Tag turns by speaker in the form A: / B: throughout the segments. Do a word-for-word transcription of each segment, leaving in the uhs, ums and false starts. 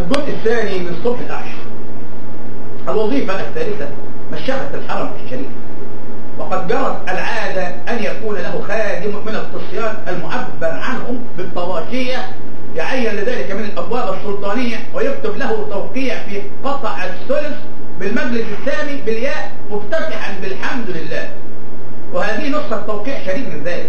A: الجزء الثاني من صبح الأعشى. الوظيفة الثالثة مشيخة الحرم الشريف، وقد جرت العادة أن يكون له خادم من الطصيان المعبر عنهم بالطباشية يعين لذلك من الأبواب السلطانية، ويكتب له توقيع في قطع الثلث بالمجلس الثاني بالياء مفتتحا بالحمد لله، وهذه نسخة توقيع شريف من ذلك.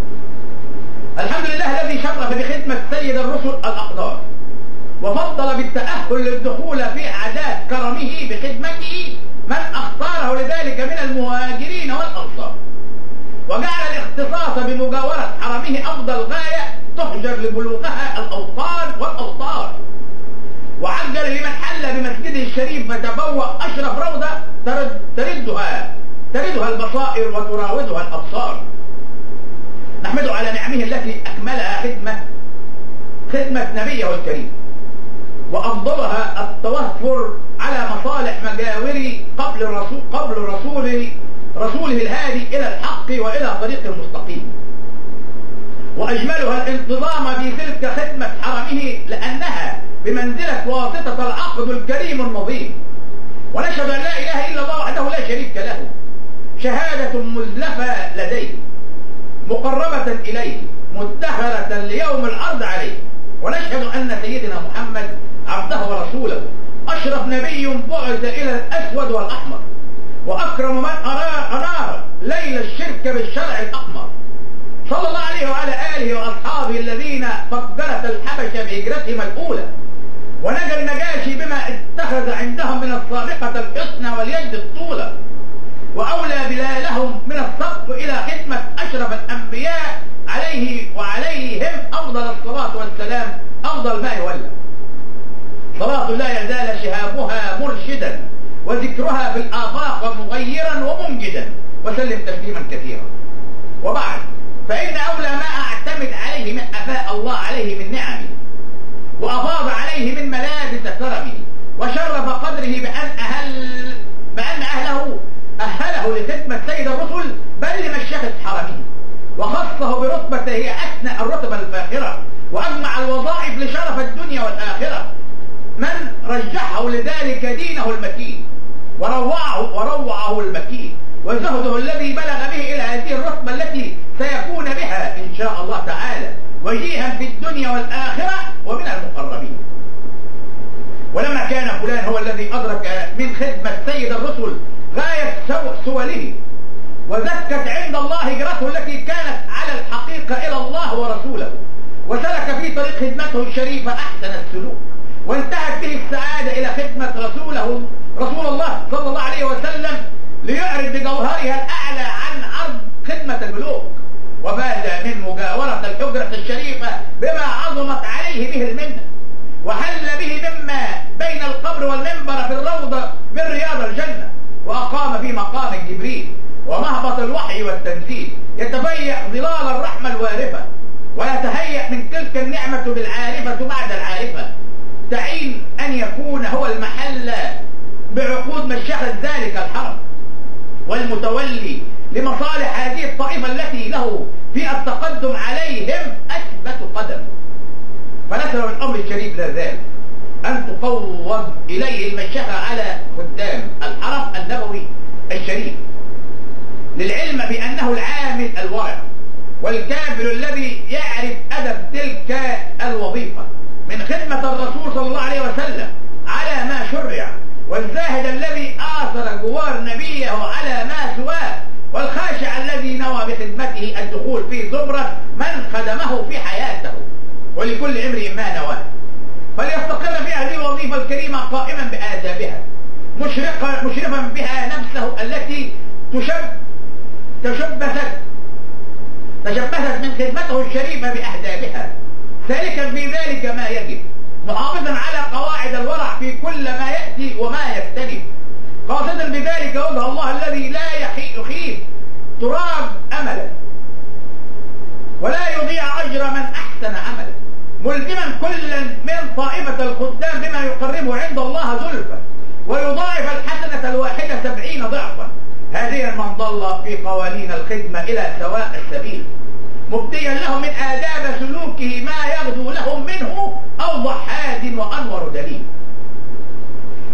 A: الحمد لله الذي شرف بخدمة سيد الرسل الأقدار، وفضل بالتأهل للدخول في عادات كرمه بخدمته من اختاره لذلك من المهاجرين والأنصار، وجعل الاختصاص بمجاورة حرمه أفضل غاية تحجر لبلوغها الأوطان والأوطار، وعجل لمن حل بمسجده الشريف فتبوأ أشرف روضة ترد تردها تردها البصائر وتراودها الأبصار. نحمده على نعمه التي أكملها خدمة خدمة نبيه الكريم، وأفضلها التوفر على مصالح مجاوري قبل الرسول قبل رسوله رسوله الهادي إلى الحق وإلى طريق المستقيم، وأجملها الانتظام في تلك خدمة حرمه لأنها بمنزلة واسطة العقد الكريم النظيم. ونشهد أن لا إله إلا الله وحده لا شريك له، شهادة مزلفة لديه مقربة إليه مدخرة ليوم العرض عليه. ونشهد أن سيدنا محمد عبده ورسوله أشرف نبي بعث إلى الأسود والأحمر، وأكرم من أنار ليل الشرك بالشرع الأقمر، صلى الله عليه وعلى آله وأصحابه الذين فجرت الحبشة بهجرتهم الأولى، ونجى النجاشي بما اتخذ عندهم من الصادقة الحسنى واليد الطولة، وأولى بلالهم من السبق إلى خدمة أشرف الأنبياء عليه وعليهم أفضل الصلاة والسلام أفضل ما يولى. صلاة لا يزال شهابها مرشدا وذكرها في الآفاق مغيرا ومنجدا، وسلم تسليما كثيرا. وبعد، فإن أولى ما أعتمد عليه من أفاء الله عليه من نعمه، وأفاض عليه من ملابس كرمه، وشرف قدره بأن أهل بأن أهله أهله لخدمة سيد الرسل بل لمشيخة حرمه، وخصه برتبة هي أثنى الرتب الفاخرة، وأجمع الوظائف لشرف الدنيا والآخرة، من رجحه لذلك دينه المتين وروعه وروعه المكين، وزهده الذي بلغ به إلى هذه الرتبة التي سيكون بها إن شاء الله تعالى وجيها في الدنيا والآخرة ومن المقربين. ولما كان فلان هو الذي أدرك من خدمة سيد الرسل غاية سوله، وزكت عند الله هجرته التي كانت على الحقيقة إلى الله ورسوله، وسلك في طريق خدمته الشريفة أحسن السلوك، وانتهت به السعادة إلى خدمة رسوله رسول الله صلى الله عليه وسلم ليعرض بجوهرها الأعلى عن عرض خدمة الملوك، وفاز من مجاورة الحجرة الشريفة بما عظمت عليه به المنة، وحل به مما بين القبر والمنبر في الروضة من رياض الجنة، وأقام في مقام جبريل ومهبط الوحي والتنزيل، يتفيأ ظلال الرحمة الوارفة، ويتهيأ من تلك النعمة بالعارفة بعد العارفة، تعين أن يكون هو المحل بعقود مشيخة ذلك الحرم، والمتولي لمصالح هذه الطائفة التي له في التقدم عليهم أثبت قدم. فليس من الأمر الشريف ذلك أن تقوض إليه المشيخة على خدام الحرم النبوي الشريف، للعلم بأنه العامل الورع والكامل الذي يعرف أدب تلك الوظيفة من خدمة الرسول صلى الله عليه وسلم على ما شرع، والزاهد الذي آثر جوار نبيه على ما سواه، والخاشع الذي نوى بخدمته الدخول في زمرة من خدمه في حياته، ولكل امرئ ما نواه، فليستقر في هذه الوظيفة الكريمة قائما بآدابها، مشرقا مشرفا بها نفسه التي تشب تشبثت تشبثت من خدمته الشريفة بأهدابها، سالكا في ذلك ما يجب، محافظا على قواعد الورع في كل ما يأتي وما يختلف، قاصدا بذلك وجه الله الذي لا يخيب تراب أملا ولا يضيع أجر من أحسن عملا، ملزما كلا من طائفة الخدام بما يقربه عند الله زلفى، ويضاعف الحسنة الواحدة سبعين ضعفا، هذه من ضل في قوانين الخدمة إلى سواء السبيل، مبديا لهم من آداب سلوكه ما يغدو لهم منه أوضح هاد وأنور دليل.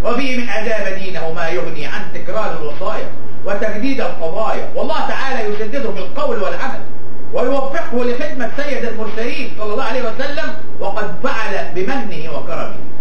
A: وفيه من أداب دينه ما يغني عن تكرار الوصايا وتجديد القضايا، والله تعالى يسدده في القول والعمل ويوفقه لخدمة سيد المرسلين صلى الله عليه وسلم، وقد فعل بمنه وكرمه.